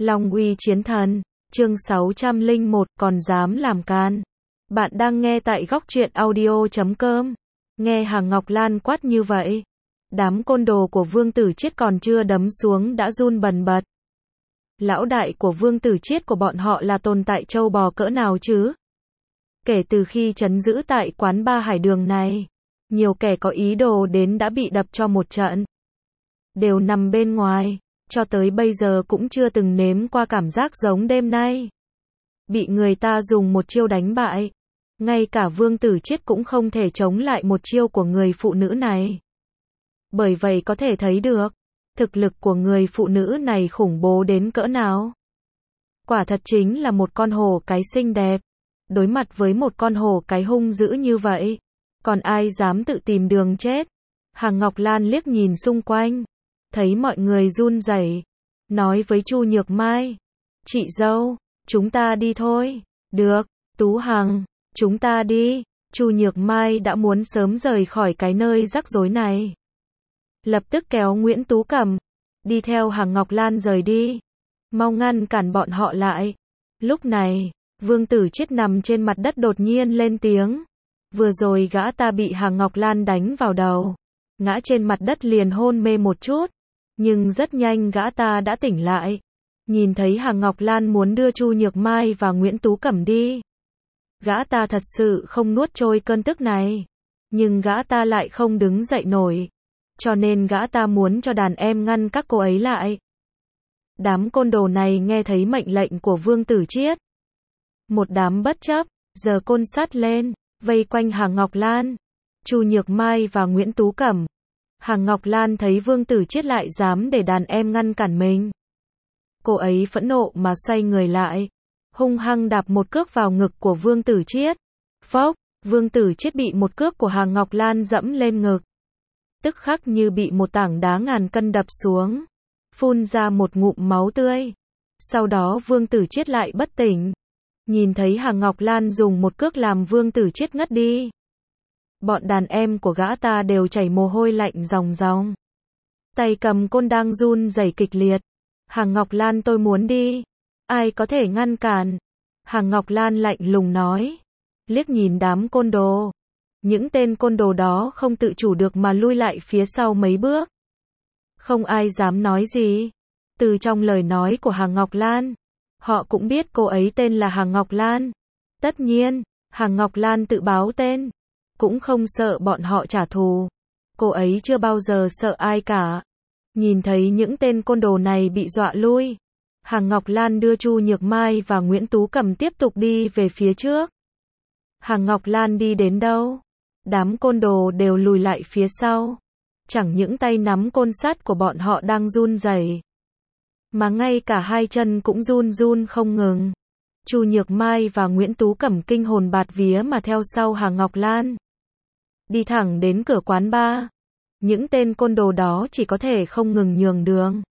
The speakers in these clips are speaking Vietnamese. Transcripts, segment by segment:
Long uy chiến thần, chương 601, còn dám làm can. Bạn đang nghe tại góc truyện audio.com. Nghe Hàng Ngọc Lan quát như vậy, đám côn đồ của Vương Tử Chiết còn chưa đấm xuống đã run bần bật. Lão đại của Vương Tử Chiết của bọn họ là tồn tại trâu bò cỡ nào chứ? Kể từ khi trấn giữ tại quán ba Hải Đường này, nhiều kẻ có ý đồ đến đã bị đập cho một trận. Đều nằm bên ngoài, cho tới bây giờ cũng chưa từng nếm qua cảm giác giống đêm nay. Bị người ta dùng một chiêu đánh bại. Ngay cả Vương Tử Chiết cũng không thể chống lại một chiêu của người phụ nữ này. Bởi vậy có thể thấy được, thực lực của người phụ nữ này khủng bố đến cỡ nào. Quả thật chính là một con hổ cái xinh đẹp. Đối mặt với một con hổ cái hung dữ như vậy, còn ai dám tự tìm đường chết. Hàng Ngọc Lan liếc nhìn xung quanh, thấy mọi người run rẩy, nói với Chu Nhược Mai, chị dâu, chúng ta đi thôi. Được, Tú Hằng, chúng ta đi. Chu Nhược Mai đã muốn sớm rời khỏi cái nơi rắc rối này. Lập tức kéo Nguyễn Tú Cẩm, đi theo Hàng Ngọc Lan rời đi. Mau ngăn cản bọn họ lại. Lúc này, Vương Tử Chiết nằm trên mặt đất đột nhiên lên tiếng. Vừa rồi gã ta bị Hàng Ngọc Lan đánh vào đầu. Ngã trên mặt đất liền hôn mê một chút. Nhưng rất nhanh gã ta đã tỉnh lại. Nhìn thấy Hàng Ngọc Lan muốn đưa Chu Nhược Mai và Nguyễn Tú Cẩm đi. Gã ta thật sự không nuốt trôi cơn tức này. Nhưng gã ta lại không đứng dậy nổi. Cho nên gã ta muốn cho đàn em ngăn các cô ấy lại. Đám côn đồ này nghe thấy mệnh lệnh của Vương Tử Chiết. Một đám bất chấp, giờ côn sắt lên, vây quanh Hàng Ngọc Lan, Chu Nhược Mai và Nguyễn Tú Cẩm. Hàng Ngọc Lan thấy Vương Tử Chiết lại dám để đàn em ngăn cản mình. Cô ấy phẫn nộ mà xoay người lại, hung hăng đạp một cước vào ngực của Vương Tử Chiết. Phốc, Vương Tử Chiết bị một cước của Hàng Ngọc Lan dẫm lên ngực. Tức khắc như bị một tảng đá ngàn cân đập xuống, phun ra một ngụm máu tươi. Sau đó Vương Tử Chiết lại bất tỉnh. Nhìn thấy Hàng Ngọc Lan dùng một cước làm Vương Tử Chiết ngất đi. Bọn đàn em của gã ta đều chảy mồ hôi lạnh ròng ròng. Tay cầm côn đang run rẩy kịch liệt. Hàng Ngọc Lan, tôi muốn đi. Ai có thể ngăn cản? Hàng Ngọc Lan lạnh lùng nói. Liếc nhìn đám côn đồ. Những tên côn đồ đó không tự chủ được mà lui lại phía sau mấy bước. Không ai dám nói gì. Từ trong lời nói của Hàng Ngọc Lan, họ cũng biết cô ấy tên là Hàng Ngọc Lan. Tất nhiên, Hàng Ngọc Lan tự báo tên, cũng không sợ bọn họ trả thù. Cô ấy chưa bao giờ sợ ai cả. Nhìn thấy những tên côn đồ này bị dọa lui, Hàng Ngọc Lan đưa Chu Nhược Mai và Nguyễn Tú Cẩm tiếp tục đi về phía trước. Hàng Ngọc Lan đi đến đâu, đám côn đồ đều lùi lại phía sau. Chẳng những tay nắm côn sắt của bọn họ đang run rẩy, mà ngay cả hai chân cũng run run không ngừng. Chu Nhược Mai và Nguyễn Tú Cẩm kinh hồn bạt vía mà theo sau Hàng Ngọc Lan. Đi thẳng đến cửa quán bar. Những tên côn đồ đó chỉ có thể không ngừng nhường đường.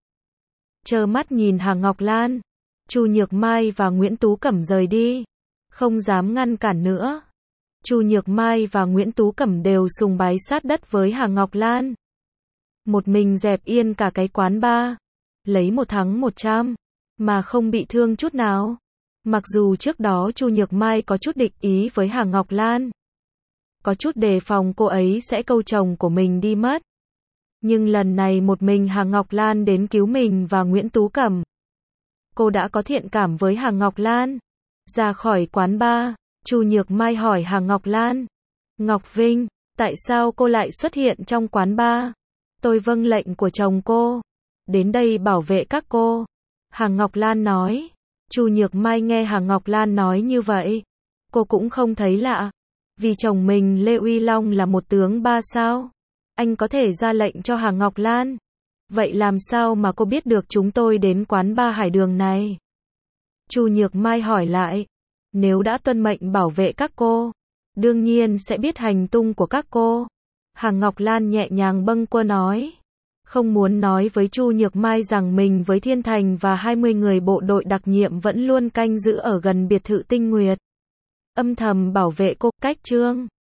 Trơ mắt nhìn Hàng Ngọc Lan, Chu Nhược Mai và Nguyễn Tú Cẩm rời đi. Không dám ngăn cản nữa. Chu Nhược Mai và Nguyễn Tú Cẩm đều sùng bái sát đất với Hàng Ngọc Lan. Một mình dẹp yên cả cái quán bar. Lấy 1 thắng 100, mà không bị thương chút nào. Mặc dù trước đó Chu Nhược Mai có chút địch ý với Hàng Ngọc Lan. Có chút đề phòng cô ấy sẽ câu chồng của mình đi mất. Nhưng lần này một mình Hàng Ngọc Lan đến cứu mình và Nguyễn Tú Cẩm. Cô đã có thiện cảm với Hàng Ngọc Lan. Ra khỏi quán bar, Chu Nhược Mai hỏi Hàng Ngọc Lan. Ngọc Vinh, tại sao cô lại xuất hiện trong quán bar? Tôi vâng lệnh của chồng cô. Đến đây bảo vệ các cô. Hàng Ngọc Lan nói. Chu Nhược Mai nghe Hàng Ngọc Lan nói như vậy, cô cũng không thấy lạ. Vì chồng mình Lê Uy Long là một tướng 3 sao. Anh có thể ra lệnh cho Hàng Ngọc Lan. Vậy làm sao mà cô biết được chúng tôi đến quán bar Hải Đường này? Chu Nhược Mai hỏi lại. Nếu đã tuân mệnh bảo vệ các cô, đương nhiên sẽ biết hành tung của các cô. Hàng Ngọc Lan nhẹ nhàng bâng quơ nói. Không muốn nói với Chu Nhược Mai rằng mình với Thiên Thành và 20 người bộ đội đặc nhiệm vẫn luôn canh giữ ở gần biệt thự Tinh Nguyệt. Âm thầm bảo vệ cô. Cách chương